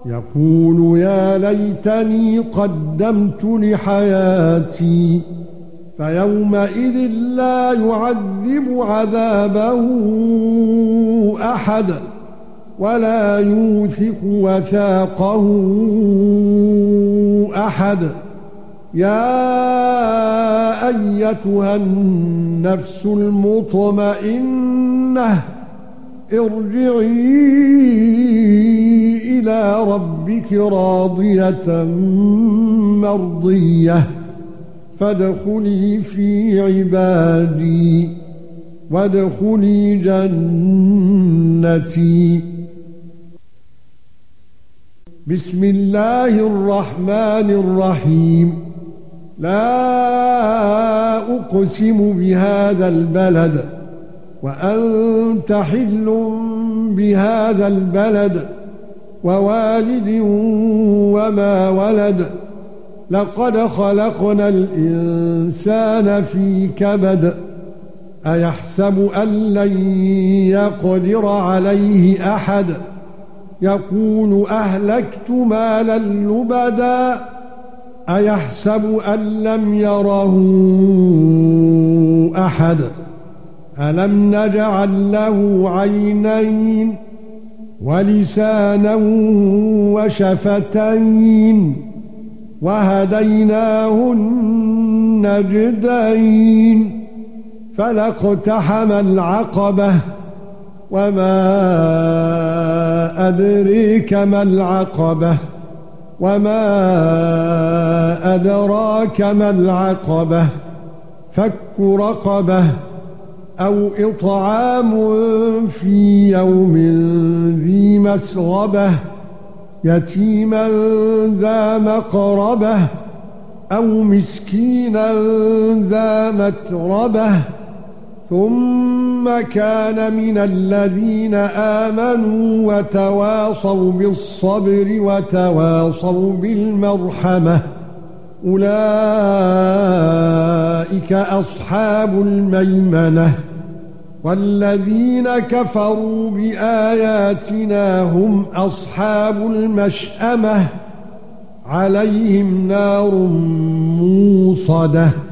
يقول يا ليتني قدمت لحياتي فيومئذ لا يعذب عذابه أحد ولا يوثق وثاقه أحد. يا أيتها النفس المطمئنة ارجعي إلى ربك راضية مرضية فادخلي في عبادي وادخلي جنتي. بسم الله الرحمن الرحيم. لا أقسم بهذا البلد وأنت حل بهذا البلد ووالد وما ولد. لقد خلقنا الإنسان في كبد. أيحسب أن لن يقدر عليه أحد يقول أهلكت مالا لبدا. أيحسب أن لم يره أحد ألم نجعل له عينين ولسانا وشفتين وهديناه النجدين فلاقتحم العقبة وما أدريك ما العقبة وما أدراك ما العقبة فك رقبة أو إطعام في يوم ذي مسغبة يتيما ذا مقربة أو مسكينا ذا متربة ثم كان من الذين آمنوا وتواصوا بالصبر وتواصوا بالمرحمة أولئك أصحاب الميمنة. والذين كفروا بآياتنا هم أصحاب المشأمة عليهم نار موصدة.